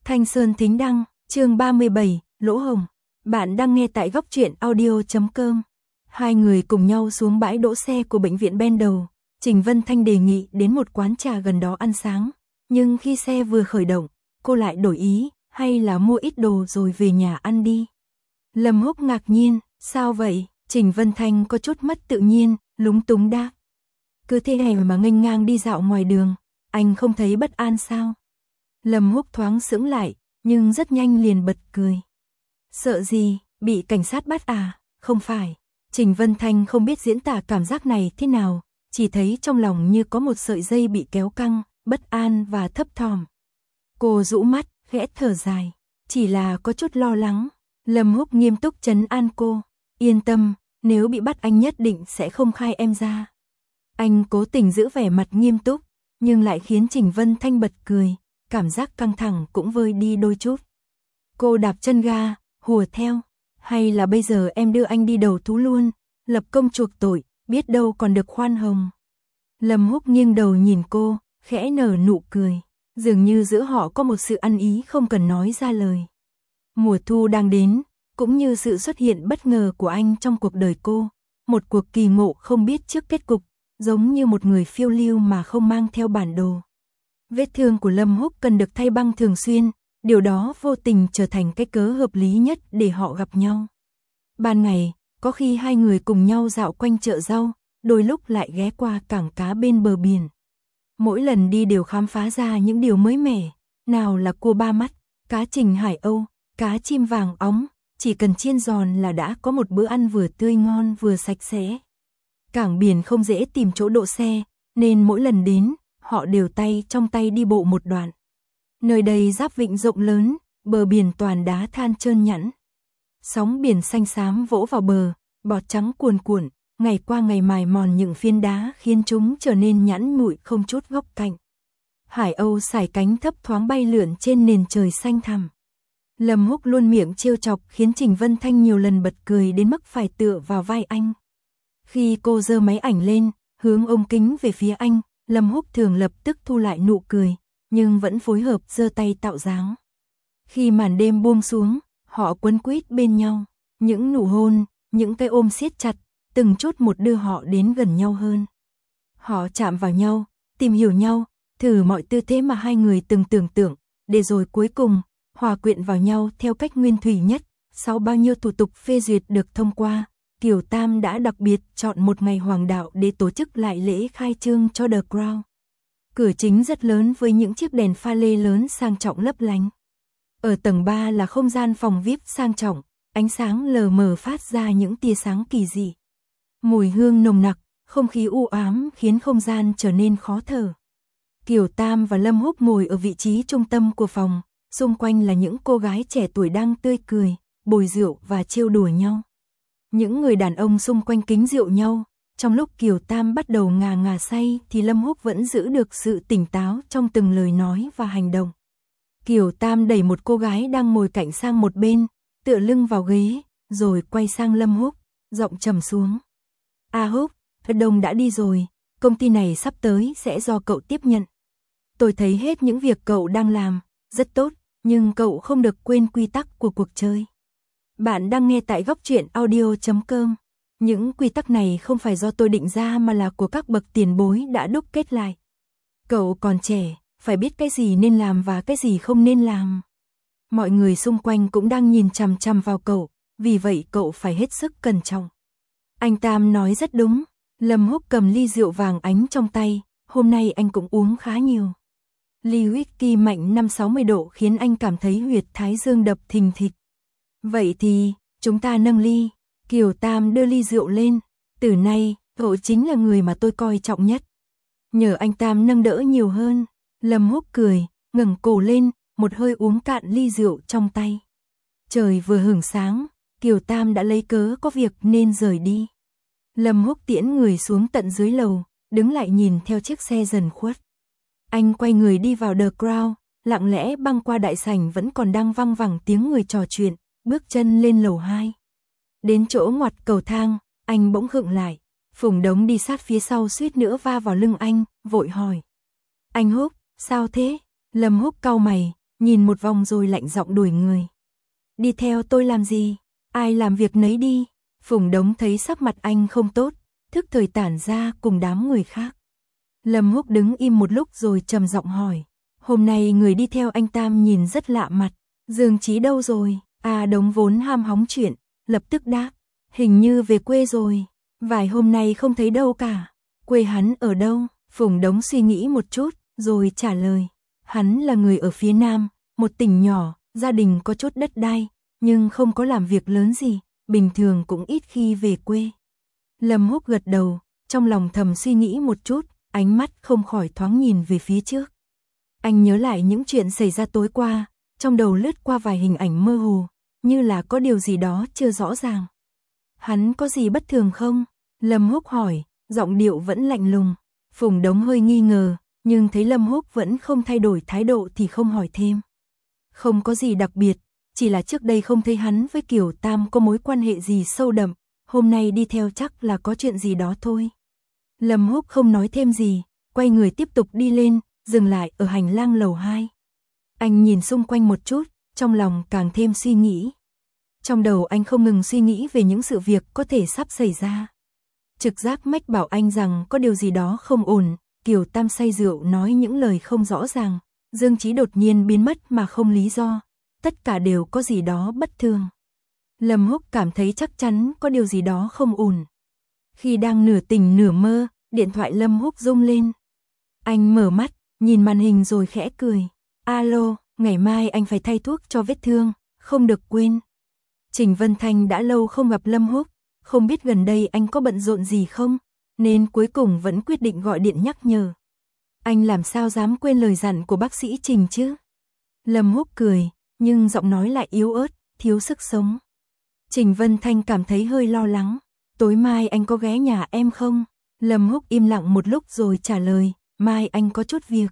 Thanh Sơn Thính Đăng, chương 37, Lỗ Hồng. Bạn đang nghe tại góc truyện audio.com. Hai người cùng nhau xuống bãi đỗ xe của bệnh viện Ben Đầu. Trình Vân Thanh đề nghị đến một quán trà gần đó ăn sáng. Nhưng khi xe vừa khởi động, cô lại đổi ý, hay là mua ít đồ rồi về nhà ăn đi. Lâm Húc ngạc nhiên, sao vậy? Trình Vân Thanh có chút mất tự nhiên, lúng túng đáp. Cứ thế này mà nghênh ngang đi dạo ngoài đường, anh không thấy bất an sao? Lâm Húc thoáng sững lại, nhưng rất nhanh liền bật cười. Sợ gì, bị cảnh sát bắt à? Không phải. Trình Vân Thanh không biết diễn tả cảm giác này thế nào, chỉ thấy trong lòng như có một sợi dây bị kéo căng, bất an và thấp thỏm. Cô rũ mắt, khẽ thở dài, chỉ là có chút lo lắng. Lâm Húc nghiêm túc trấn an cô, yên tâm, nếu bị bắt anh nhất định sẽ không khai em ra. Anh cố tình giữ vẻ mặt nghiêm túc, nhưng lại khiến Trình Vân Thanh bật cười, cảm giác căng thẳng cũng vơi đi đôi chút. Cô đạp chân ga, hùa theo, hay là bây giờ em đưa anh đi đầu thú luôn, lập công chuộc tội, biết đâu còn được khoan hồng. Lâm Húc nghiêng đầu nhìn cô, khẽ nở nụ cười, dường như giữa họ có một sự ăn ý không cần nói ra lời. Mùa thu đang đến, cũng như sự xuất hiện bất ngờ của anh trong cuộc đời cô, một cuộc kỳ ngộ không biết trước kết cục, giống như một người phiêu lưu mà không mang theo bản đồ. Vết thương của Lâm Húc cần được thay băng thường xuyên, điều đó vô tình trở thành cái cớ hợp lý nhất để họ gặp nhau. Ban ngày, có khi hai người cùng nhau dạo quanh chợ rau, đôi lúc lại ghé qua cảng cá bên bờ biển. Mỗi lần đi đều khám phá ra những điều mới mẻ, nào là cua ba mắt, cá trình Hải Âu, cá chim vàng óng, chỉ cần chiên giòn là đã có một bữa ăn vừa tươi ngon vừa sạch sẽ. Cảng biển không dễ tìm chỗ đỗ xe, nên mỗi lần đến, họ đều tay trong tay đi bộ một đoạn. Nơi đây giáp vịnh rộng lớn, bờ biển toàn đá than trơn nhẵn. Sóng biển xanh xám vỗ vào bờ, bọt trắng cuồn cuộn, ngày qua ngày mài mòn những phiến đá khiến chúng trở nên nhẵn nhụi không chút góc cạnh. Hải Âu sải cánh thấp thoáng bay lượn trên nền trời xanh thẳm. Lâm Húc luôn miệng trêu chọc khiến Trình Vân Thanh nhiều lần bật cười đến mức phải tựa vào vai anh. Khi cô giơ máy ảnh lên, hướng ống kính về phía anh, Lâm Húc thường lập tức thu lại nụ cười, nhưng vẫn phối hợp giơ tay tạo dáng. Khi màn đêm buông xuống, họ quấn quýt bên nhau, những nụ hôn, những cái ôm siết chặt, từng chút một đưa họ đến gần nhau hơn. Họ chạm vào nhau, tìm hiểu nhau, thử mọi tư thế mà hai người từng tưởng tượng, để rồi cuối cùng, hòa quyện vào nhau theo cách nguyên thủy nhất. Sau bao nhiêu thủ tục phê duyệt được thông qua, Kiều Tam đã đặc biệt chọn một ngày hoàng đạo để tổ chức lại lễ khai trương cho The Crown. Cửa chính rất lớn với những chiếc đèn pha lê lớn sang trọng lấp lánh. Ở tầng 3 là không gian phòng VIP sang trọng, ánh sáng lờ mờ phát ra những tia sáng kỳ dị. Mùi hương nồng nặc, không khí u ám khiến không gian trở nên khó thở. Kiều Tam và Lâm Húc ngồi ở vị trí trung tâm của phòng, xung quanh là những cô gái trẻ tuổi đang tươi cười, bồi rượu và trêu đùa nhau. Những người đàn ông xung quanh kính rượu nhau, trong lúc Kiều Tam bắt đầu ngà ngà say thì Lâm Húc vẫn giữ được sự tỉnh táo trong từng lời nói và hành động. Kiều Tam đẩy một cô gái đang ngồi cạnh sang một bên, tựa lưng vào ghế, rồi quay sang Lâm Húc, giọng trầm xuống. A Húc, Đông đã đi rồi, công ty này sắp tới sẽ do cậu tiếp nhận. Tôi thấy hết những việc cậu đang làm, rất tốt, nhưng cậu không được quên quy tắc của cuộc chơi. Bạn đang nghe tại góc truyện audio.com. Những quy tắc này không phải do tôi định ra mà là của các bậc tiền bối đã đúc kết lại. Cậu còn trẻ, phải biết cái gì nên làm và cái gì không nên làm. Mọi người xung quanh cũng đang nhìn chằm chằm vào cậu, vì vậy cậu phải hết sức cẩn trọng. Anh Tam nói rất đúng, Lâm Húc cầm ly rượu vàng ánh trong tay, hôm nay anh cũng uống khá nhiều. Ly whisky mạnh 5-60 độ khiến anh cảm thấy huyệt thái dương đập thình thịch. Vậy thì, chúng ta nâng ly. Kiều Tam đưa ly rượu lên, từ nay, cậu chính là người mà tôi coi trọng nhất. Nhờ anh Tam nâng đỡ nhiều hơn, Lâm Húc cười, ngẩng cổ lên, một hơi uống cạn ly rượu trong tay. Trời vừa hửng sáng, Kiều Tam đã lấy cớ có việc nên rời đi. Lâm Húc tiễn người xuống tận dưới lầu, đứng lại nhìn theo chiếc xe dần khuất. Anh quay người đi vào The Crown, lặng lẽ băng qua đại sảnh vẫn còn đang văng vẳng tiếng người trò chuyện, bước chân lên lầu 2. Đến chỗ ngoặt cầu thang, anh bỗng khựng lại, Phùng Đống đi sát phía sau suýt nữa va vào lưng anh, vội hỏi. Anh Húc, sao thế? Lâm Húc cau mày, nhìn một vòng rồi lạnh giọng đuổi người. Đi theo tôi làm gì? Ai làm việc nấy đi. Phùng Đống thấy sắc mặt anh không tốt, thức thời tản ra cùng đám người khác. Lâm Húc đứng im một lúc rồi trầm giọng hỏi. Hôm nay người đi theo anh Tam nhìn rất lạ mặt. Dương Chí đâu rồi? Đống vốn ham hóng chuyện, lập tức đáp. Hình như về quê rồi. Vài hôm nay không thấy đâu cả. Quê hắn ở đâu? Phùng Đống suy nghĩ một chút, rồi trả lời. Hắn là người ở phía Nam, một tỉnh nhỏ, gia đình có chút đất đai, nhưng không có làm việc lớn gì, bình thường cũng ít khi về quê. Lâm Húc gật đầu, trong lòng thầm suy nghĩ một chút, ánh mắt không khỏi thoáng nhìn về phía trước. Anh nhớ lại những chuyện xảy ra tối qua, trong đầu lướt qua vài hình ảnh mơ hồ, như là có điều gì đó chưa rõ ràng. Hắn có gì bất thường không? Lâm Húc hỏi, giọng điệu vẫn lạnh lùng. Phùng Đống hơi nghi ngờ, nhưng thấy Lâm Húc vẫn không thay đổi thái độ thì không hỏi thêm. Không có gì đặc biệt, chỉ là trước đây không thấy hắn với Kiều Tam có mối quan hệ gì sâu đậm, hôm nay đi theo chắc là có chuyện gì đó thôi. Lâm Húc không nói thêm gì, quay người tiếp tục đi lên, dừng lại ở hành lang lầu 2. Anh nhìn xung quanh một chút, trong lòng càng thêm suy nghĩ. Trong đầu anh không ngừng suy nghĩ về những sự việc có thể sắp xảy ra. Trực giác mách bảo anh rằng có điều gì đó không ổn, Kiều Tam say rượu nói những lời không rõ ràng, Dương Chí đột nhiên biến mất mà không lý do, tất cả đều có gì đó bất thường. Lâm Húc cảm thấy chắc chắn có điều gì đó không ổn. Khi đang nửa tỉnh nửa mơ, điện thoại Lâm Húc rung lên. Anh mở mắt, nhìn màn hình rồi khẽ cười. Alo, ngày mai anh phải thay thuốc cho vết thương, không được quên. Trình Vân Thanh đã lâu không gặp Lâm Húc, không biết gần đây anh có bận rộn gì không, nên cuối cùng vẫn quyết định gọi điện nhắc nhở. Anh làm sao dám quên lời dặn của bác sĩ Trình chứ? Lâm Húc cười, nhưng giọng nói lại yếu ớt, thiếu sức sống. Trình Vân Thanh cảm thấy hơi lo lắng. Tối mai anh có ghé nhà em không? Lâm Húc im lặng một lúc rồi trả lời, mai anh có chút việc.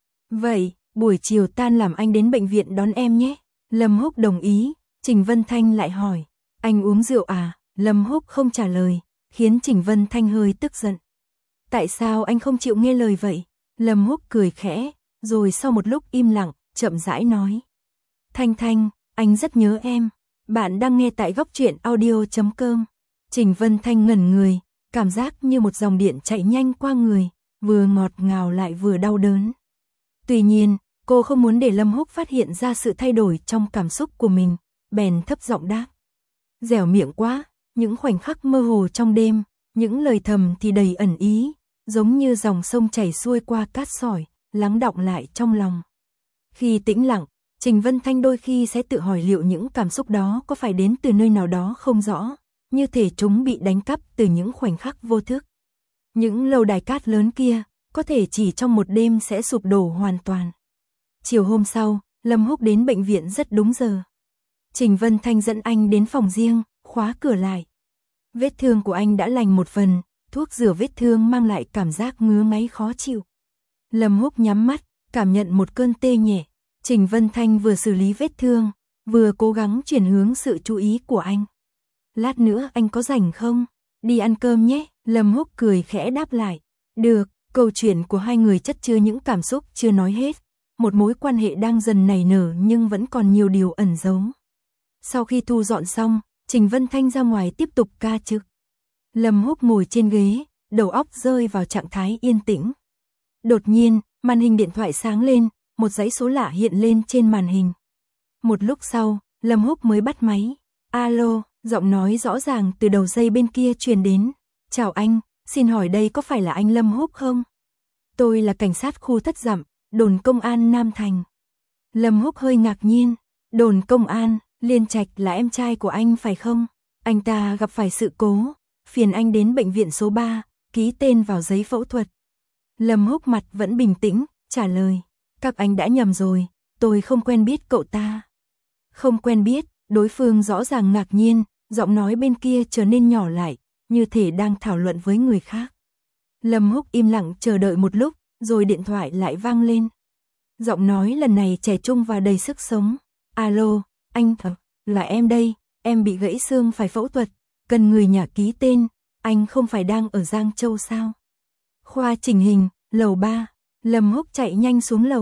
Vậy, buổi chiều tan làm anh đến bệnh viện đón em nhé. Lâm Húc đồng ý. Trình Vân Thanh lại hỏi, anh uống rượu à? Lâm Húc không trả lời, khiến Trình Vân Thanh hơi tức giận. Tại sao anh không chịu nghe lời vậy? Lâm Húc cười khẽ, rồi sau một lúc im lặng, chậm rãi nói. Thanh Thanh, anh rất nhớ em. Bạn đang nghe tại góc truyện audio.com. Trình Vân Thanh ngẩn người, cảm giác như một dòng điện chạy nhanh qua người, vừa ngọt ngào lại vừa đau đớn. Tuy nhiên, cô không muốn để Lâm Húc phát hiện ra sự thay đổi trong cảm xúc của mình, bèn thấp giọng đáp. Dẻo miệng quá, những khoảnh khắc mơ hồ trong đêm, những lời thầm thì đầy ẩn ý, giống như dòng sông chảy xuôi qua cát sỏi, lắng đọng lại trong lòng. Khi tĩnh lặng, Trình Vân Thanh đôi khi sẽ tự hỏi liệu những cảm xúc đó có phải đến từ nơi nào đó không rõ, như thể chúng bị đánh cắp từ những khoảnh khắc vô thức. Những lâu đài cát lớn kia, có thể chỉ trong một đêm sẽ sụp đổ hoàn toàn. Chiều hôm sau, Lâm Húc đến bệnh viện rất đúng giờ. Trình Vân Thanh dẫn anh đến phòng riêng, khóa cửa lại. Vết thương của anh đã lành một phần, thuốc rửa vết thương mang lại cảm giác ngứa ngáy khó chịu. Lâm Húc nhắm mắt, cảm nhận một cơn tê nhẹ. Trình Vân Thanh vừa xử lý vết thương, vừa cố gắng chuyển hướng sự chú ý của anh. Lát nữa anh có rảnh không? Đi ăn cơm nhé. Lâm Húc cười khẽ đáp lại. Được, câu chuyện của hai người chất chứa những cảm xúc chưa nói hết. Một mối quan hệ đang dần nảy nở nhưng vẫn còn nhiều điều ẩn giấu. Sau khi thu dọn xong, Trình Vân Thanh ra ngoài tiếp tục ca trực. Lâm Húc ngồi trên ghế, đầu óc rơi vào trạng thái yên tĩnh. Đột nhiên, màn hình điện thoại sáng lên, một dãy số lạ hiện lên trên màn hình. Một lúc sau, Lâm Húc mới bắt máy. Alo, giọng nói rõ ràng từ đầu dây bên kia truyền đến. Chào anh, xin hỏi đây có phải là anh Lâm Húc không? Tôi là cảnh sát khu Thất Dặm, đồn công an Nam Thành. Lâm Húc hơi ngạc nhiên. Đồn công an, Liên Trạch là em trai của anh phải không? Anh ta gặp phải sự cố, phiền anh đến bệnh viện số 3, ký tên vào giấy phẫu thuật. Lâm Húc mặt vẫn bình tĩnh, trả lời. Các anh đã nhầm rồi, tôi không quen biết cậu ta. Không quen biết, đối phương rõ ràng ngạc nhiên, giọng nói bên kia trở nên nhỏ lại, như thể đang thảo luận với người khác. Lâm Húc im lặng chờ đợi một lúc, rồi điện thoại lại vang lên. Giọng nói lần này trẻ trung và đầy sức sống. Alo, anh, là em đây, em bị gãy xương phải phẫu thuật, cần người nhà ký tên, anh không phải đang ở Giang Châu sao? Khoa chỉnh hình, lầu 3, Lâm Húc chạy nhanh xuống lầu.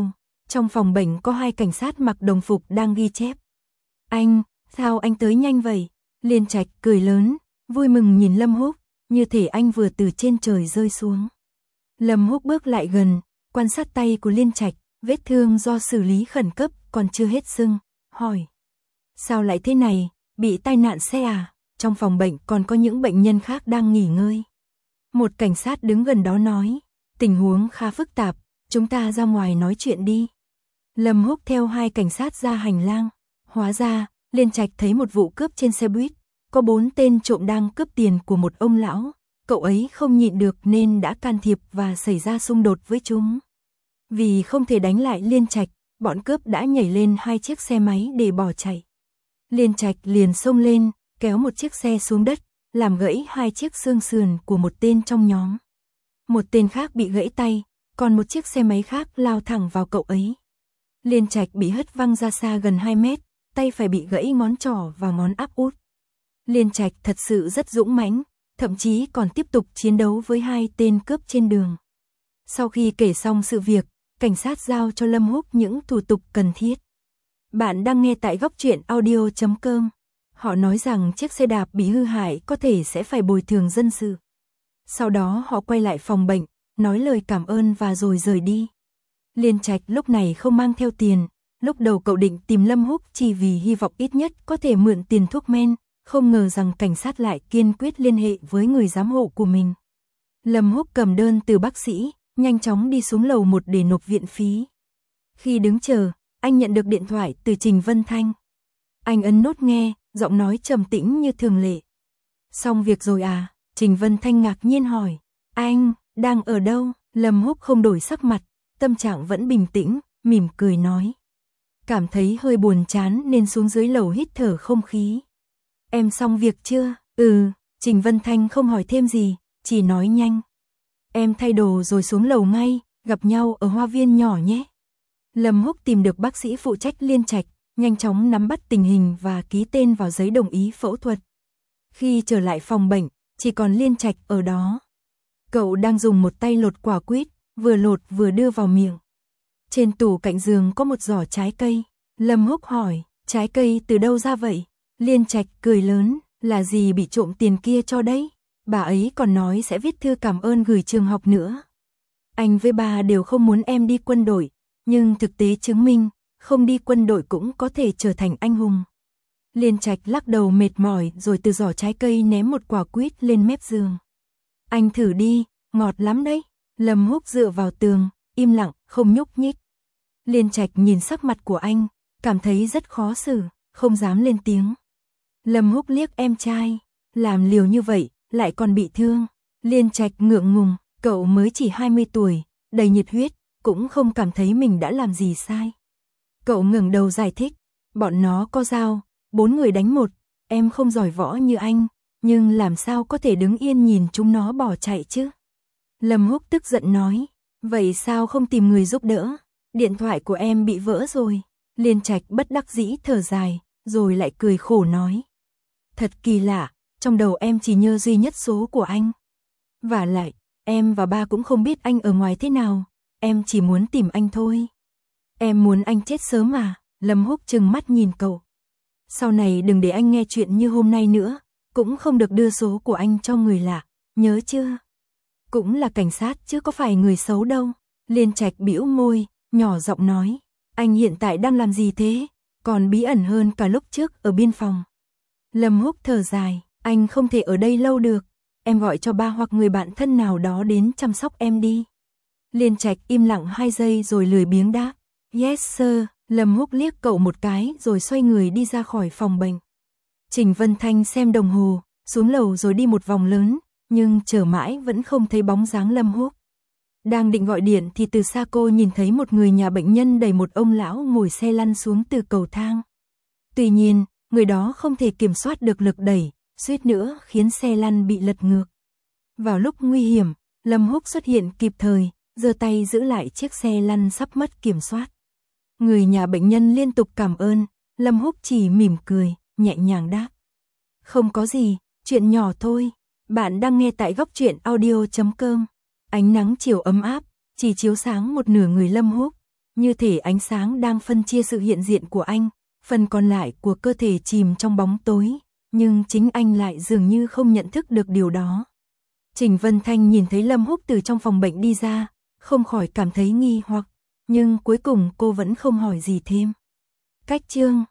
Trong phòng bệnh có 2 cảnh sát mặc đồng phục đang ghi chép. Anh, sao anh tới nhanh vậy? Liên Trạch cười lớn, vui mừng nhìn Lâm Húc, như thể anh vừa từ trên trời rơi xuống. Lâm Húc bước lại gần, quan sát tay của Liên Trạch, vết thương do xử lý khẩn cấp còn chưa hết sưng, hỏi. Sao lại thế này, bị tai nạn xe à? Trong phòng bệnh còn có những bệnh nhân khác đang nghỉ ngơi. Một cảnh sát đứng gần đó nói, tình huống khá phức tạp, chúng ta ra ngoài nói chuyện đi. Lâm Húc theo 2 cảnh sát ra hành lang, hóa ra, Liên Trạch thấy một vụ cướp trên xe buýt, có 4 tên trộm đang cướp tiền của một ông lão, cậu ấy không nhịn được nên đã can thiệp và xảy ra xung đột với chúng. Vì không thể đánh lại Liên Trạch, bọn cướp đã nhảy lên 2 chiếc xe máy để bỏ chạy. Liên Trạch liền xông lên, kéo một chiếc xe xuống đất, làm gãy 2 chiếc xương sườn của một tên trong nhóm. Một tên khác bị gãy tay, còn một chiếc xe máy khác lao thẳng vào cậu ấy. Liên Trạch bị hất văng ra xa gần 2 mét, tay phải bị gãy ngón trỏ và ngón áp út. Liên Trạch thật sự rất dũng mãnh, thậm chí còn tiếp tục chiến đấu với 2 tên cướp trên đường. Sau khi kể xong sự việc, cảnh sát giao cho Lâm Húc những thủ tục cần thiết. Bạn đang nghe tại góc truyện audio.com. Họ nói rằng chiếc xe đạp bị hư hại có thể sẽ phải bồi thường dân sự. Sau đó họ quay lại phòng bệnh, nói lời cảm ơn và rồi rời đi. Liên Trạch lúc này không mang theo tiền, lúc đầu cậu định tìm Lâm Húc chỉ vì hy vọng ít nhất có thể mượn tiền thuốc men, không ngờ rằng cảnh sát lại kiên quyết liên hệ với người giám hộ của mình. Lâm Húc cầm đơn từ bác sĩ, nhanh chóng đi xuống lầu 1 để nộp viện phí. Khi đứng chờ, anh nhận được điện thoại từ Trình Vân Thanh. Anh ấn nút nghe, giọng nói trầm tĩnh như thường lệ. Xong việc rồi à? Trình Vân Thanh ngạc nhiên hỏi. Anh, đang ở đâu? Lâm Húc không đổi sắc mặt, tâm trạng vẫn bình tĩnh, mỉm cười nói. Cảm thấy hơi buồn chán nên xuống dưới lầu hít thở không khí. Em xong việc chưa? Trình Vân Thanh không hỏi thêm gì, chỉ nói nhanh. Em thay đồ rồi xuống lầu ngay, gặp nhau ở hoa viên nhỏ nhé. Lâm Húc tìm được bác sĩ phụ trách Liên Trạch, nhanh chóng nắm bắt tình hình và ký tên vào giấy đồng ý phẫu thuật. Khi trở lại phòng bệnh, chỉ còn Liên Trạch ở đó. Cậu đang dùng một tay lột quả quýt, vừa lột vừa đưa vào miệng. Trên tủ cạnh giường có một giỏ trái cây. Lâm Húc hỏi, trái cây từ đâu ra vậy? Liên Trạch cười lớn, là dì bị trộm tiền kia cho đấy. Bà ấy còn nói sẽ viết thư cảm ơn gửi trường học nữa. Anh với bà đều không muốn em đi quân đội, nhưng thực tế chứng minh, không đi quân đội cũng có thể trở thành anh hùng. Liên Trạch lắc đầu mệt mỏi rồi từ giỏ trái cây ném một quả quýt lên mép giường. Anh thử đi, ngọt lắm đấy. Lâm Húc dựa vào tường, im lặng, không nhúc nhích. Liên Trạch nhìn sắc mặt của anh, cảm thấy rất khó xử, không dám lên tiếng. Lâm Húc liếc em trai, làm liều như vậy, lại còn bị thương. Liên Trạch ngượng ngùng, cậu mới chỉ 20 tuổi, đầy nhiệt huyết, cũng không cảm thấy mình đã làm gì sai. Cậu ngẩng đầu giải thích, bọn nó có dao, 4 người đánh 1, em không giỏi võ như anh, nhưng làm sao có thể đứng yên nhìn chúng nó bỏ chạy chứ? Lâm Húc tức giận nói, vậy sao không tìm người giúp đỡ? Điện thoại của em bị vỡ rồi. Liên Trạch bất đắc dĩ thở dài, rồi lại cười khổ nói. Thật kỳ lạ, trong đầu em chỉ nhớ duy nhất số của anh. Vả lại, em và ba cũng không biết anh ở ngoài thế nào, em chỉ muốn tìm anh thôi. Em muốn anh chết sớm à? Lâm Húc trừng mắt nhìn cậu. Sau này đừng để anh nghe chuyện như hôm nay nữa, cũng không được đưa số của anh cho người lạ, nhớ chưa? Cũng là cảnh sát chứ có phải người xấu đâu. Liên Trạch bĩu môi, nhỏ giọng nói, anh hiện tại đang làm gì thế? Còn bí ẩn hơn cả lúc trước ở biên phòng. Lâm Húc thở dài, anh không thể ở đây lâu được, em gọi cho ba hoặc người bạn thân nào đó đến chăm sóc em đi. Liên Trạch im lặng 2 giây rồi lười biếng đáp, yes sir. Lâm Húc liếc cậu một cái rồi xoay người đi ra khỏi phòng bệnh. Trình Vân Thanh xem đồng hồ, xuống lầu rồi đi một vòng lớn, nhưng chờ mãi vẫn không thấy bóng dáng Lâm Húc. Đang định gọi điện thì từ xa cô nhìn thấy một người nhà bệnh nhân đẩy một ông lão ngồi xe lăn xuống từ cầu thang. Tuy nhiên, người đó không thể kiểm soát được lực đẩy, suýt nữa khiến xe lăn bị lật ngược. Vào lúc nguy hiểm, Lâm Húc xuất hiện kịp thời, giơ tay giữ lại chiếc xe lăn sắp mất kiểm soát. Người nhà bệnh nhân liên tục cảm ơn, Lâm Húc chỉ mỉm cười, nhẹ nhàng đáp. Không có gì, chuyện nhỏ thôi. Bạn đang nghe tại góc truyện audio.com. Ánh nắng chiều ấm áp, chỉ chiếu sáng một nửa người Lâm Húc. như thể ánh sáng đang phân chia sự hiện diện của anh, phần còn lại của cơ thể chìm trong bóng tối, nhưng chính anh lại dường như không nhận thức được điều đó. Trình Vân Thanh nhìn thấy Lâm Húc từ trong phòng bệnh đi ra, không khỏi cảm thấy nghi hoặc, nhưng cuối cùng cô vẫn không hỏi gì thêm. Cách chương